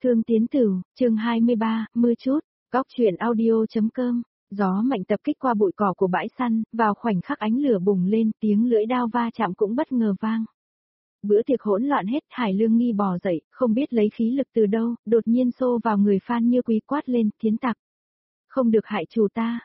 Thương Tiến Tửu, chương 23, mưa chút, góc truyện audio.com, gió mạnh tập kích qua bụi cỏ của bãi săn, vào khoảnh khắc ánh lửa bùng lên, tiếng lưỡi đao va chạm cũng bất ngờ vang. Bữa tiệc hỗn loạn hết, Hải Lương Nghi bò dậy, không biết lấy khí lực từ đâu, đột nhiên xô vào người Phan Như Quý quát lên, Thiến tặc. Không được hại chủ ta.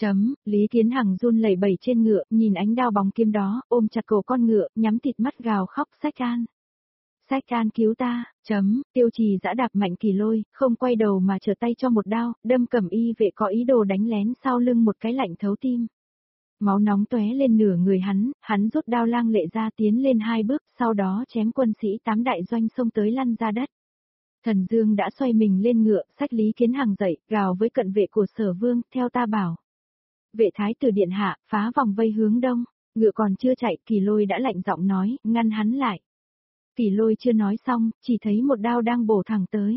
Lý Thiến Hằng run lẩy bẩy trên ngựa, nhìn ánh đao bóng kiếm đó, ôm chặt cổ con ngựa, nhắm thịt mắt gào khóc, Sách An. Sách An cứu ta. Tiêu Trì giã đạp mạnh Kỳ Lôi, không quay đầu mà trở tay cho một đao, đâm Cẩm Y vệ có ý đồ đánh lén sau lưng một cái lạnh thấu tim. Máu nóng tóe lên nửa người hắn rút đao lang lệ ra tiến lên 2 bước, sau đó chém quân sĩ 8 đại doanh xông tới lăn ra đất. Thần Dương đã xoay mình lên ngựa, xách Lý Kiến Hằng dậy, gào với cận vệ của Sở Vương, theo ta bảo. Vệ thái tử điện hạ, phá vòng vây hướng đông, ngựa còn chưa chạy, Kỳ Lôi đã lạnh giọng nói, ngăn hắn lại. Kỳ Lôi chưa nói xong, chỉ thấy một đao đang bổ thẳng tới.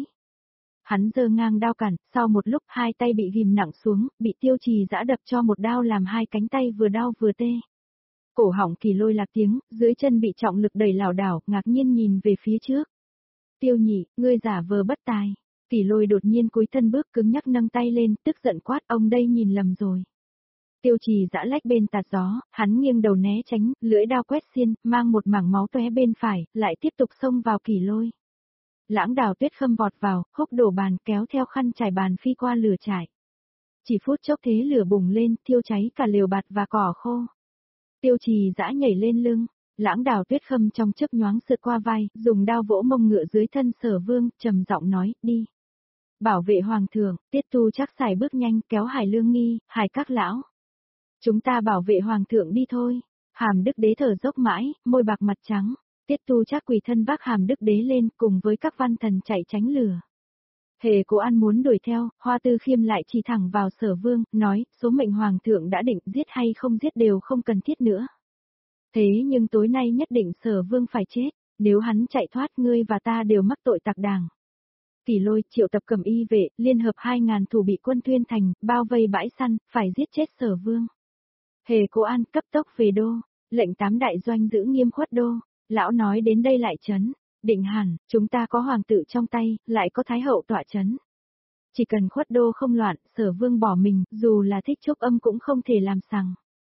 Hắn giơ ngang đao cản, sau một lúc 2 tay bị ghim nặng xuống, bị Tiêu Trì giã đập cho một đao làm 2 cánh tay vừa đau vừa tê. Cổ họng Kỳ Lôi lạc tiếng, dưới chân bị trọng lực đẩy lảo đảo, ngạc nhiên nhìn về phía trước. Tiêu Nhị, ngươi giả vờ bất tài. Kỳ Lôi đột nhiên cúi thân bước cứng nhắc nâng tay lên, tức giận quát, ông đây nhìn lầm rồi. Tiêu Trì giã lách bên tạt gió, hắn nghiêng đầu né tránh, lưỡi đao quét xiên, mang một mảng máu tóe bên phải, lại tiếp tục xông vào Kỳ Lôi. Lãng Đào Tuyết Khâm vọt vào, húc đổ bàn, kéo theo khăn trải bàn phi qua lửa trại. Chỉ phút chốc thế lửa bùng lên, thiêu cháy cả lều bạt và cỏ khô. Tiêu Trì giã nhảy lên lưng, Lãng Đào Tuyết Khâm trong chớp nhoáng sượt qua vai, dùng đao vỗ mông ngựa dưới thân Sở Vương, trầm giọng nói, đi. Bảo vệ hoàng thượng. Tiết Tu chắc xài bước nhanh, kéo Hải Lương Nghi, Hải các lão. Chúng ta bảo vệ hoàng thượng đi thôi. Hàm Đức Đế thở dốc mãi, môi bạc mặt trắng. Tiết Tu chắc quỳ thân vác Hàm Đức Đế lên, cùng với các văn thần chạy tránh lửa. Hề Cố An muốn đuổi theo, Hoa Tư Khiêm lại chỉ thẳng vào Sở Vương, nói, số mệnh hoàng thượng đã định, giết hay không giết đều không cần thiết nữa. Thế nhưng tối nay nhất định Sở Vương phải chết, nếu hắn chạy thoát ngươi và ta đều mắc tội tặc đảng. Kỳ Lôi triệu tập Cẩm Y vệ, liên hợp 2.000 thủ bị quân Tuyên Thành, bao vây bãi săn, phải giết chết Sở Vương. Hề Cố An cấp tốc về đô, lệnh 8 đại doanh giữ nghiêm khuất đô. Lão nói đến đây lại chấn, định hẳn, chúng ta có hoàng tử trong tay, lại có thái hậu tọa chấn. Chỉ cần khuất đô không loạn, Sở Vương bỏ mình, dù là Thích Trúc Âm cũng không thể làm sằng.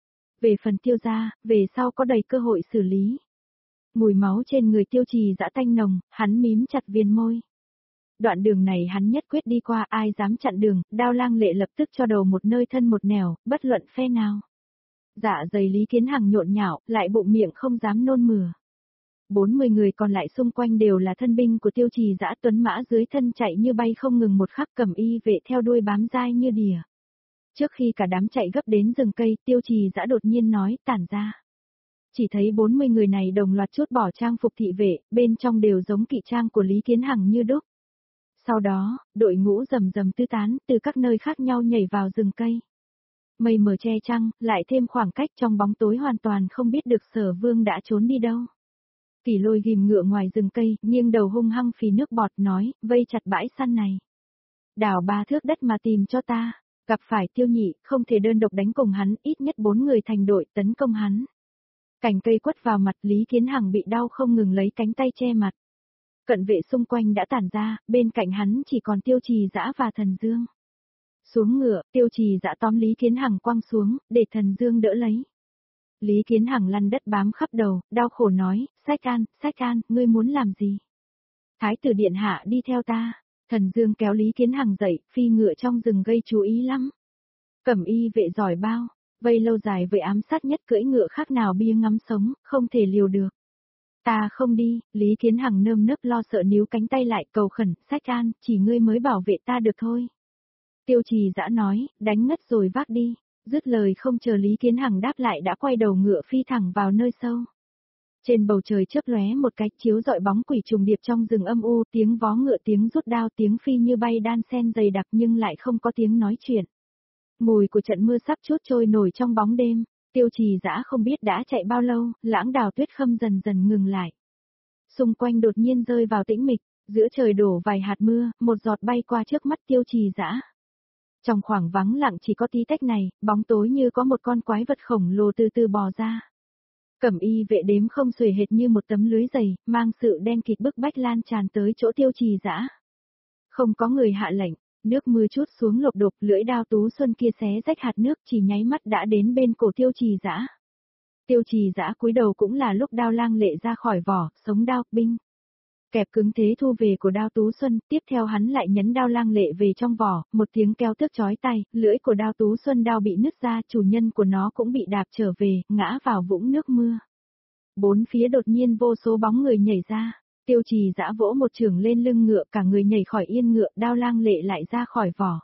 Về phần Tiêu gia, về sau có đầy cơ hội xử lý. Mùi máu trên người Tiêu Trì dã tanh nồng, hắn mím chặt viền môi. Đoạn đường này hắn nhất quyết đi qua, ai dám chặn đường, đao lang lệ lập tức cho đầu một nơi thân một nẻo, bất luận phe nào. Dạ dày Lý Kiến Hằng nhộn nhạo, lại bụng miệng không dám nôn mửa. 40 người còn lại xung quanh đều là thân binh của Tiêu Trì dã, tuấn mã dưới thân chạy như bay không ngừng, một khắc Cẩm Y vệ theo đuôi bám dai như đỉa. Trước khi cả đám chạy gấp đến rừng cây, Tiêu Trì dã đột nhiên nói, tản ra. Chỉ thấy 40 người này đồng loạt chốt bỏ trang phục thị vệ, bên trong đều giống kỵ trang của Lý Kiến Hằng như đúc. Sau đó, đội ngũ rầm rầm tứ tán, từ các nơi khác nhau nhảy vào rừng cây. Mây mờ che trăng, lại thêm khoảng cách trong bóng tối, hoàn toàn không biết được Sở Vương đã trốn đi đâu. Kỳ Lôi ghim ngựa ngoài rừng cây, nghiêng đầu hung hăng phì nước bọt, nói, vây chặt bãi săn này. Đào 3 thước đất mà tìm cho ta, gặp phải Tiêu Nhị, không thể đơn độc đánh cùng hắn, ít nhất 4 người thành đội tấn công hắn. Cành cây quất vào mặt, Lý Kiến Hằng bị đau không ngừng lấy cánh tay che mặt. Cận vệ xung quanh đã tản ra, bên cạnh hắn chỉ còn Tiêu Trì dã và Thần Dương. Xuống ngựa, Tiêu Trì dã tóm Lý Kiến Hằng quăng xuống, để Thần Dương đỡ lấy. Lý Kiến Hằng lăn đất bám khắp đầu, đau khổ nói, Sách An, ngươi muốn làm gì? Thái tử điện hạ đi theo ta. Thần Dương kéo Lý Kiến Hằng dậy, phi ngựa trong rừng gây chú ý lắm. Cẩm Y vệ giỏi bao, vây lâu dài với ám sát nhất, cưỡi ngựa khác nào bia ngắm sống, không thể liều được. Ta không đi. Lý Kiến Hằng nơm nớp lo sợ níu cánh tay lại, cầu khẩn, Sách An, chỉ ngươi mới bảo vệ ta được thôi. Tiêu Trì dã nói, đánh ngất rồi vác đi. Dứt lời không chờ Lý Kiến Hằng đáp lại đã quay đầu ngựa phi thẳng vào nơi sâu. Trên bầu trời chớp lóe một cái, chiếu rọi bóng quỷ trùng điệp trong rừng âm u, tiếng vó ngựa, tiếng rút đao, tiếng phi như bay đan xen dày đặc nhưng lại không có tiếng nói chuyện. Mùi của trận mưa sắp trút trôi nổi trong bóng đêm. Tiêu Trì dã không biết đã chạy bao lâu, Lãng Đào Tuyết Khâm dần dần ngừng lại. Xung quanh đột nhiên rơi vào tĩnh mịch, giữa trời đổ vài hạt mưa, một giọt bay qua trước mắt Tiêu Trì dã. Trong khoảng vắng lặng chỉ có tí tách này, bóng tối như có một con quái vật khổng lồ từ từ bò ra. Cẩm Y vệ đếm không xuề hệt như một tấm lưới dày, mang sự đen kịt bức bách lan tràn tới chỗ Tiêu Trì dã. Không có người hạ lệnh, nước mưa trút xuống lộp đột, lưỡi đao Tú Xuân kia xé rách hạt nước chỉ nháy mắt đã đến bên cổ Tiêu Trì Dã. Tiêu Trì Dã cúi đầu cũng là lúc đao lang lệ ra khỏi vỏ, sống đao, binh. Kẹp cứng thế thu về của đao Tú Xuân, tiếp theo hắn lại nhấn đao lang lệ về trong vỏ, một tiếng kêu tức chói tai, lưỡi của đao Tú Xuân đao bị nứt ra, chủ nhân của nó cũng bị đạp trở về, ngã vào vũng nước mưa. Bốn phía đột nhiên vô số bóng người nhảy ra, Tiêu Trì Dã vỗ một chưởng lên lưng ngựa, cả người nhảy khỏi yên ngựa, đao lang lệ lại ra khỏi vỏ.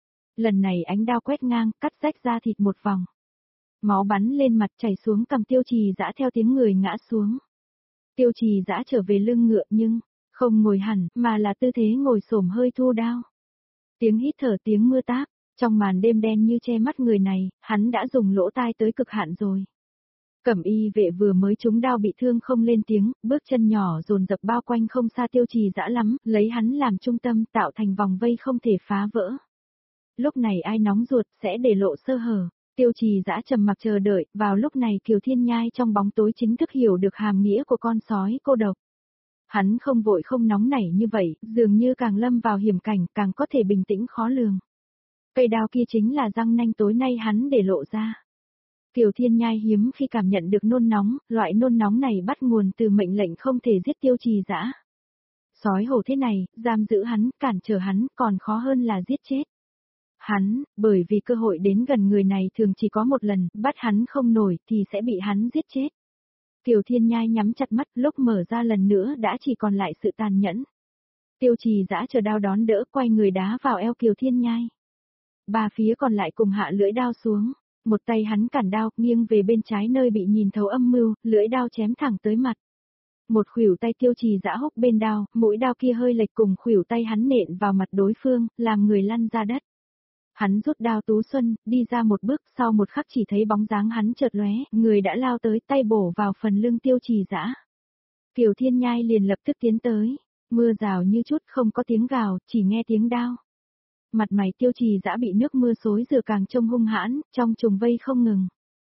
Lần này ánh đao quét ngang, cắt rách da thịt một vòng. Máu bắn lên mặt chảy xuống cằm Tiêu Trì Dã theo tiếng người ngã xuống. Tiêu Trì Dã trở về lưng ngựa nhưng, không ngồi hẳn, mà là tư thế ngồi xổm hơi thu đao. Tiếng hít thở, tiếng mưa táp, trong màn đêm đen như che mắt người này, hắn đã dùng lỗ tai tới cực hạn rồi. Cẩm y vệ vừa mới trúng đao bị thương không lên tiếng, bước chân nhỏ dồn dập bao quanh không xa Tiêu Trì Dã lắm, lấy hắn làm trung tâm tạo thành vòng vây không thể phá vỡ. Lúc này ai nóng ruột sẽ để lộ sơ hở. Tiêu Trì Dã trầm mặc chờ đợi, vào lúc này Kiều Thiên Nhai trong bóng tối chính thức hiểu được hàm nghĩa của con sói cô độc. Hắn không vội không nóng nảy như vậy, dường như càng lâm vào hiểm cảnh, càng có thể bình tĩnh khó lường. Cây đao kia chính là răng nanh tối nay hắn để lộ ra. Kiều Thiên Nhai hiếm khi cảm nhận được nôn nóng, loại nôn nóng này bắt nguồn từ mệnh lệnh không thể giết Tiêu Trì Dã. Sói hổ thế này, giam giữ hắn, cản trở hắn, còn khó hơn là giết chết. Hắn, bởi vì cơ hội đến gần người này thường chỉ có một lần, bắt hắn không nổi thì sẽ bị hắn giết chết. Kiều Thiên Nhai nhắm chặt mắt, lúc mở ra lần nữa đã chỉ còn lại sự tàn nhẫn. Tiêu Trì Dã chờ đao đón đỡ, quay người đá vào eo Kiều Thiên Nhai. Ba phía còn lại cùng hạ lưỡi đao xuống, một tay hắn cản đao, nghiêng về bên trái nơi bị nhìn thấu âm mưu, lưỡi đao chém thẳng tới mặt. Một khuỷu tay Tiêu Trì Dã húc bên đao, mũi đao kia hơi lệch cùng khuỷu tay hắn nện vào mặt đối phương, làm người lăn ra đất. Hắn rút đao Tú Xuân, đi ra một bước, sau một khắc chỉ thấy bóng dáng hắn chợt lóe, người đã lao tới, tay bổ vào phần lưng Tiêu Trì Dã. Kiều Thiên Nhai liền lập tức tiến tới, mưa rào như chút không có tiếng gào, chỉ nghe tiếng đao. Mặt mày Tiêu Trì Dã bị nước mưa xối rửa càng trông hung hãn, trong trùng vây không ngừng.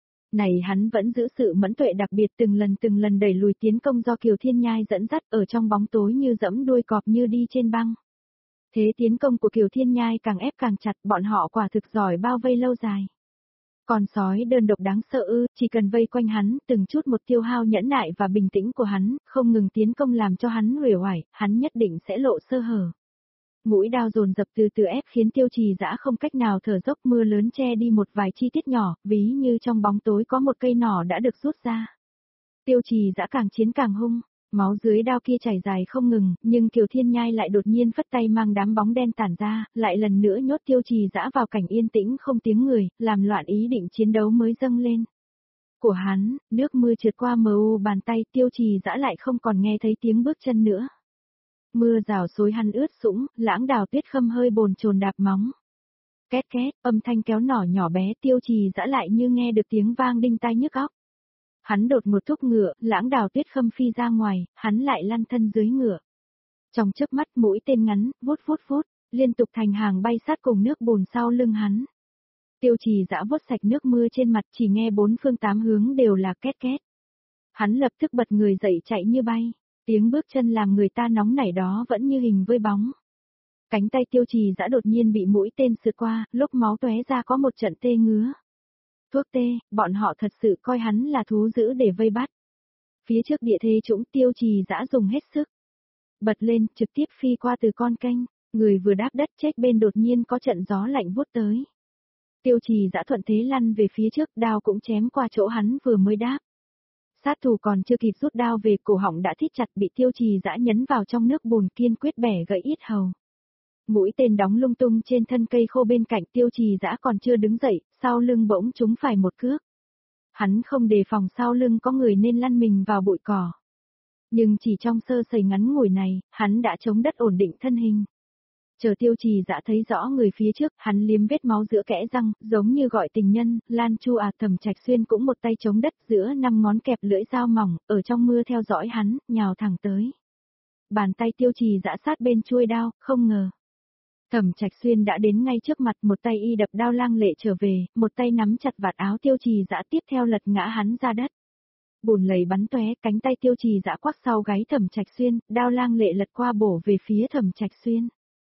Này hắn vẫn giữ sự mẫn tuệ đặc biệt từng lần đẩy lùi tiến công do Kiều Thiên Nhai dẫn dắt ở trong bóng tối như dẫm đuôi cọp như đi trên băng. Thế tiến công của Kiều Thiên Nhai càng ép càng chặt, bọn họ quả thực giỏi bao vây lâu dài. Con sói đơn độc đáng sợ ư, chỉ cần vây quanh hắn, từng chút một tiêu hao nhẫn nại và bình tĩnh của hắn, không ngừng tiến công làm cho hắn uể oải, hắn nhất định sẽ lộ sơ hở. Mũi đao dồn dập từ từ ép khiến Tiêu Trì Dã không cách nào thở dốc, mưa lớn che đi một vài chi tiết nhỏ, ví như trong bóng tối có một cây nỏ đã được rút ra. Tiêu Trì Dã càng chiến càng hung. Máu dưới đao kia chảy dài không ngừng, nhưng Kiều Thiên Nhai lại đột nhiên phất tay mang đám bóng đen tản ra, lại lần nữa nhốt Tiêu Trì Dã vào cảnh yên tĩnh không tiếng người, làm loạn ý định chiến đấu mới dâng lên. Của hắn, nước mưa trượt qua mờ u bàn tay, Tiêu Trì Dã lại không còn nghe thấy tiếng bước chân nữa. Mưa rào xối hắn ướt sũng, lãng đào tuyết khâm hơi bồn chồn đạp móng. Két két, âm thanh kéo nỏ nhỏ bé, Tiêu Trì Dã lại như nghe được tiếng vang đinh tai nhức óc. Hắn đột một thúc ngựa, lãng đào tuyết khâm phi ra ngoài, hắn lại lăn thân dưới ngựa. Trong chớp mắt mũi tên ngắn, vút, liên tục thành hàng bay sát cùng nước bùn sau lưng hắn. Tiêu Trì Dã vuốt sạch nước mưa trên mặt, chỉ nghe bốn phương tám hướng đều là két két. Hắn lập tức bật người dậy chạy như bay, tiếng bước chân làm người ta nóng nảy đó vẫn như hình với bóng. Cánh tay Tiêu Trì Dã đột nhiên bị mũi tên sượt qua, lúc máu tóe ra có một trận tê ngứa. Thuốc tê, bọn họ thật sự coi hắn là thú dữ để vây bắt. Phía trước địa thế trũng, Tiêu Trì Dã dùng hết sức. Bật lên, trực tiếp phi qua từ con kênh, người vừa đáp đất chết bên đột nhiên có trận gió lạnh vút tới. Tiêu Trì Dã thuận thế lăn về phía trước, đao cũng chém qua chỗ hắn vừa mới đáp. Sát thủ còn chưa kịp rút đao về, cổ họng đã thít chặt, bị Tiêu Trì Dã nhấn vào trong nước bùn, kiên quyết bẻ gãy yết hầu. Mũi tên đóng lung tung trên thân cây khô bên cạnh, Tiêu Trì Dã còn chưa đứng dậy, sau lưng bỗng trúng phải một cước. Hắn không đề phòng sau lưng có người nên lăn mình vào bụi cỏ. Nhưng chỉ trong sơ sẩy ngắn ngủi này, hắn đã chống đất ổn định thân hình. Chờ Tiêu Trì Dã thấy rõ người phía trước, hắn liếm vết máu giữa kẽ răng, giống như gọi tình nhân, Lan Chu Thẩm Trạch Xuyên cũng một tay chống đất giữa 5 ngón kẹp lưỡi dao mỏng, ở trong mưa theo dõi hắn, nhào thẳng tới. Bàn tay Tiêu Trì Dã sát bên chuôi đao, không ngờ. Thẩm Trạch Xuyên đã đến ngay trước mặt, một tay y đập đao lang lệ trở về, một tay nắm chặt vạt áo Tiêu Trì Dã, tiếp theo lật ngã hắn ra đất. Bùn lầy bắn tóe, cánh tay Tiêu Trì Dã quắc sau gáy Thẩm Trạch Xuyên, đao lang lệ lật qua bổ về phía Thẩm Trạch Xuyên.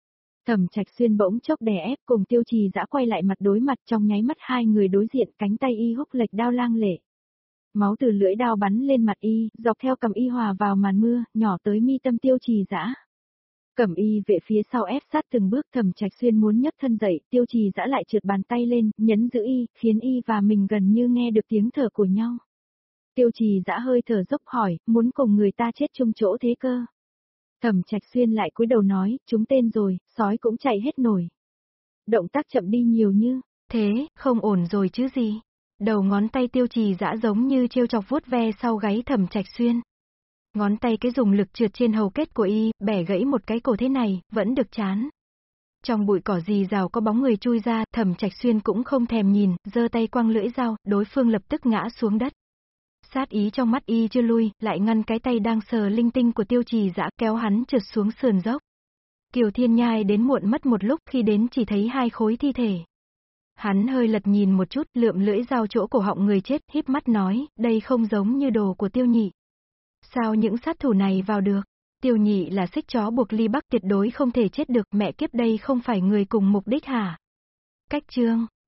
Thẩm Trạch Xuyên bỗng chốc đè ép cùng Tiêu Trì Dã quay lại mặt đối mặt, trong nháy mắt hai người đối diện, cánh tay y húc lệch đao lang lệ. Máu từ lưỡi đao bắn lên mặt y, dọc theo cằm y hòa vào màn mưa, nhỏ tới mi tâm Tiêu Trì Dã. Cẩm y về phía sau ép sát từng bước, Thẩm Trạch Xuyên muốn nhấc thân dậy, Tiêu Trì Dã lại trượt bàn tay lên, nhấn giữ y, khiến y và mình gần như nghe được tiếng thở của nhau. Tiêu Trì Dã hơi thở dốc hỏi, muốn cùng người ta chết chung chỗ thế cơ. Thẩm Trạch Xuyên lại cúi đầu nói, chúng tên rồi, sói cũng chạy hết nổi. Động tác chậm đi nhiều như, thế, không ổn rồi chứ gì. Đầu ngón tay Tiêu Trì Dã giống như trêu chọc vuốt ve sau gáy Thẩm Trạch Xuyên. Ngón tay cái dùng lực trượt trên hầu kết của y, bẻ gãy một cái cổ thế này, vẫn được chán. Trong bụi cỏ rì rào có bóng người chui ra, Thẩm Trạch Xuyên cũng không thèm nhìn, giơ tay quăng lưỡi dao, đối phương lập tức ngã xuống đất. Sát ý trong mắt y chưa lui, lại ngăn cái tay đang sờ linh tinh của Tiêu Trì Dã, kéo hắn trượt xuống sườn dốc. Kiều Thiên Nhai đến muộn mất một lúc, khi đến chỉ thấy hai khối thi thể. Hắn hơi lật nhìn một chút, lượm lưỡi dao chỗ cổ họng người chết, híp mắt nói, đây không giống như đồ của Tiêu Nhị. Sao những sát thủ này vào được? Tiêu Nhị là xích chó buộc Ly Bắc, tuyệt đối không thể chết được, mẹ kiếp đây không phải người cùng mục đích hả? Cách chương